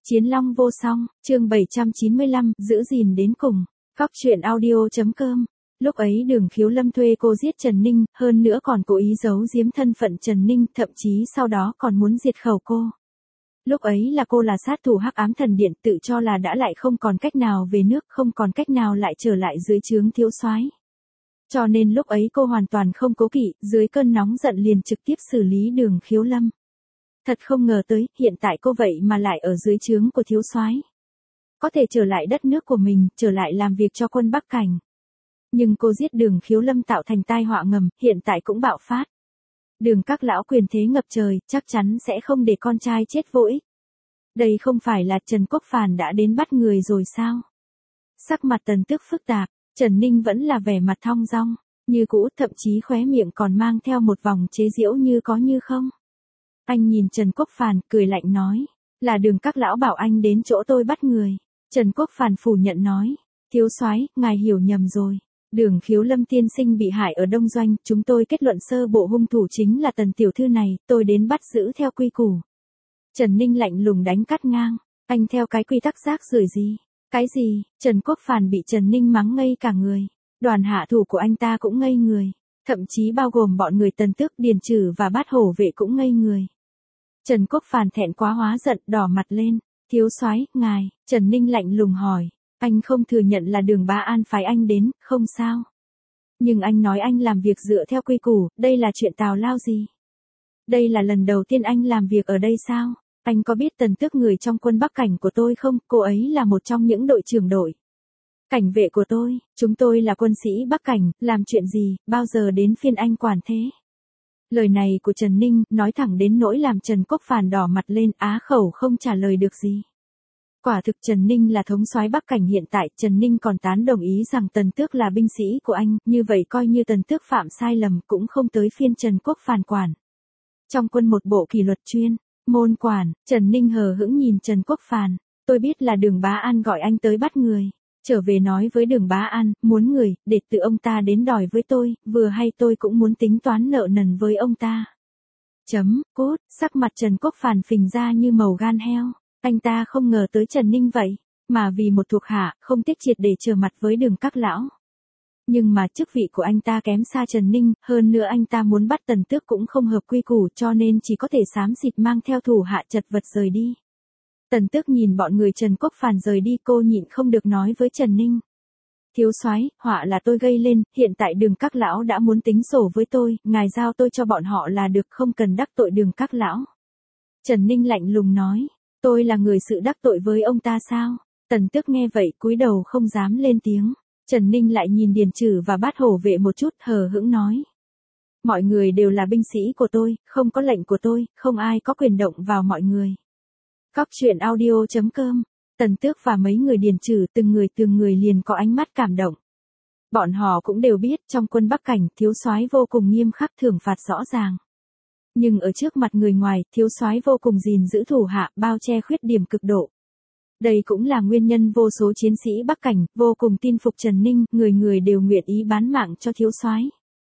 Chiến Long vô song, chương 795, giữ gìn đến cùng. Góc truyện audio.com. Lúc ấy Đường Khiếu Lâm thuê cô giết Trần Ninh, hơn nữa còn cố ý giấu giếm thân phận Trần Ninh, thậm chí sau đó còn muốn diệt khẩu cô. Lúc ấy là cô là sát thủ Hắc Ám Thần Điện, tự cho là đã lại không còn cách nào về nước, không còn cách nào lại trở lại dưới trướng thiếu soái. Cho nên lúc ấy cô hoàn toàn không cố kỵ, dưới cơn nóng giận liền trực tiếp xử lý Đường Khiếu Lâm. Thật không ngờ tới, hiện tại cô vậy mà lại ở dưới trướng của thiếu soái. Có thể trở lại đất nước của mình, trở lại làm việc cho quân Bắc Cảnh. Nhưng cô giết Đường Khiếu Lâm tạo thành tai họa ngầm, hiện tại cũng bạo phát. Đường các lão quyền thế ngập trời, chắc chắn sẽ không để con trai chết vô ích. Đây không phải là Trần Quốc Phàn đã đến bắt người rồi sao? Sắc mặt Tần Tước phức tạp, Trần Ninh vẫn là vẻ mặt thong dong, như cũ, thậm chí khóe miệng còn mang theo một vòng chế giễu như có như không. Anh nhìn Trần Quốc Phàn, cười lạnh nói, là Đường các lão bảo anh đến chỗ tôi bắt người. Trần Quốc Phàn phủ nhận nói, thiếu soái, ngài hiểu nhầm rồi. Đường Khiếu Lâm tiên sinh bị hại ở Đông Doanh, chúng tôi kết luận sơ bộ hung thủ chính là Tần tiểu thư này, tôi đến bắt giữ theo quy củ. Trần Ninh lạnh lùng đánh cắt ngang, anh theo cái quy tắc rác rưởi gì? Cái gì? Trần Quốc Phàn bị Trần Ninh mắng ngây cả người. Đoàn hạ thủ của anh ta cũng ngây người, thậm chí bao gồm bọn người Tần Tước, Điền Trừ và Bát Hổ vệ cũng ngây người. Trần Quốc Phàn thẹn quá hóa giận, đỏ mặt lên. Thiếu soái, ngài, Trần Ninh lạnh lùng hỏi, anh không thừa nhận là Đường Bá An phái anh đến, không sao. Nhưng anh nói anh làm việc dựa theo quy củ, đây là chuyện tào lao gì? Đây là lần đầu tiên anh làm việc ở đây sao? Anh có biết Tần Tước người trong quân Bắc Cảnh của tôi không? Cô ấy là một trong những đội trưởng đội cảnh vệ của tôi, chúng tôi là quân sĩ Bắc Cảnh, làm chuyện gì, bao giờ đến phiên anh quản thế? Lời này của Trần Ninh, nói thẳng đến nỗi làm Trần Quốc Phàn đỏ mặt lên, á khẩu không trả lời được gì. Quả thực Trần Ninh là thống soái Bắc Cảnh hiện tại, Trần Ninh còn tán đồng ý rằng Tần Tước là binh sĩ của anh, như vậy coi như Tần Tước phạm sai lầm cũng không tới phiên Trần Quốc Phàn quản. Trong quân một bộ kỷ luật chuyên môn quản, Trần Ninh hờ hững nhìn Trần Quốc Phàn, tôi biết là Đường Bá An gọi anh tới bắt người. Trở về nói với Đường Bá An, muốn người, để tự ông ta đến đòi với tôi, vừa hay tôi cũng muốn tính toán nợ nần với ông ta. Cốt, sắc mặt Trần Quốc Phàn phình ra như màu gan heo, anh ta không ngờ tới Trần Ninh vậy, mà vì một thuộc hạ, không tiếc triệt để trở mặt với Đường các lão. Nhưng mà chức vị của anh ta kém xa Trần Ninh, hơn nữa anh ta muốn bắt Tần Tước cũng không hợp quy củ cho nên chỉ có thể xám xịt mang theo thủ hạ chật vật rời đi. Tần Tước nhìn bọn người Trần Quốc Phàn rời đi, cô nhịn không được nói với Trần Ninh. Thiếu soái, họa là tôi gây lên, hiện tại Đường các lão đã muốn tính sổ với tôi, ngài giao tôi cho bọn họ là được, không cần đắc tội Đường các lão. Trần Ninh lạnh lùng nói, tôi là người sự đắc tội với ông ta sao? Tần Tước nghe vậy cúi đầu không dám lên tiếng. Trần Ninh lại nhìn Điền Trừ và Bát Hổ vệ một chút, hờ hững nói. Mọi người đều là binh sĩ của tôi, không có lệnh của tôi, không ai có quyền động vào mọi người. Góc truyện audio.com. Tần Tước và mấy người Điền Trừ từng người liền có ánh mắt cảm động. Bọn họ cũng đều biết trong quân Bắc Cảnh thiếu soái vô cùng nghiêm khắc, thưởng phạt rõ ràng. Nhưng ở trước mặt người ngoài, thiếu soái vô cùng gìn giữ thủ hạ, bao che khuyết điểm cực độ. Đây cũng là nguyên nhân vô số chiến sĩ Bắc Cảnh vô cùng tin phục Trần Ninh, người người đều nguyện ý bán mạng cho thiếu soái.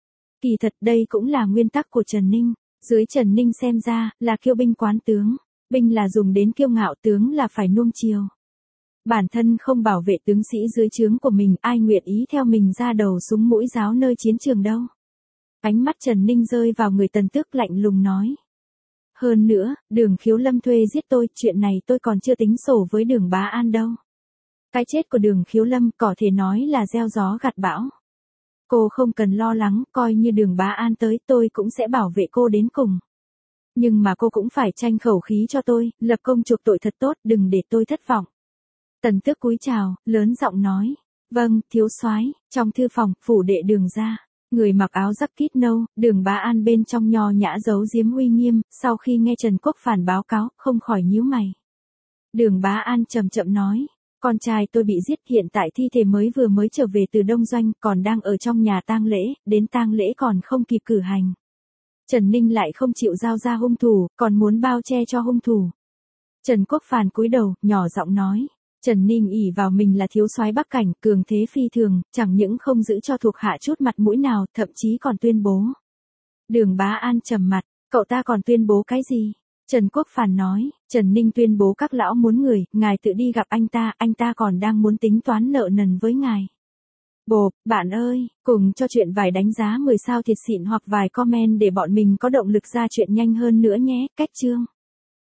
Kỳ thật đây cũng là nguyên tắc của Trần Ninh, dưới Trần Ninh xem ra là kiêu binh quán tướng, binh là dùng đến kiêu ngạo, tướng là phải nuông chiều. Bản thân không bảo vệ tướng sĩ dưới trướng của mình, ai nguyện ý theo mình ra đầu súng mũi giáo nơi chiến trường đâu. Ánh mắt Trần Ninh rơi vào người Tần Tước, lạnh lùng nói. Hơn nữa, Đường Khiếu Lâm thuê giết tôi, chuyện này tôi còn chưa tính sổ với Đường Bá An đâu. Cái chết của Đường Khiếu Lâm có thể nói là gieo gió gặt bão. Cô không cần lo lắng, coi như Đường Bá An tới tôi cũng sẽ bảo vệ cô đến cùng. Nhưng mà cô cũng phải tranh khẩu khí cho tôi, lập công chuộc tội thật tốt, đừng để tôi thất vọng. Tần Tước cúi chào, lớn giọng nói. Vâng, thiếu soái. Trong thư phòng, phủ đệ Đường ra. Người mặc áo jacket nâu, Đường Bá An bên trong nho nhã giấu giếm uy nghiêm, sau khi nghe Trần Quốc Phàn báo cáo, không khỏi nhíu mày. Đường Bá An chậm chậm nói, con trai tôi bị giết, hiện tại thi thể vừa mới trở về từ Đông Doanh, còn đang ở trong nhà tang lễ, đến tang lễ còn không kịp cử hành. Trần Ninh lại không chịu giao ra hung thủ, còn muốn bao che cho hung thủ. Trần Quốc Phàn cúi đầu, nhỏ giọng nói. Trần Ninh ỷ vào mình là thiếu soái Bắc Cảnh, cường thế phi thường, chẳng những không giữ cho thuộc hạ chút mặt mũi nào, thậm chí còn tuyên bố. Đường Bá An trầm mặt, cậu ta còn tuyên bố cái gì? Trần Quốc Phản nói, Trần Ninh tuyên bố các lão muốn người, ngài tự đi gặp anh ta còn đang muốn tính toán nợ nần với ngài. Bộp, bạn ơi, cùng cho chuyện vài đánh giá 10 sao thiệt xịn hoặc vài comment để bọn mình có động lực ra chuyện nhanh hơn nữa nhé, cách chương.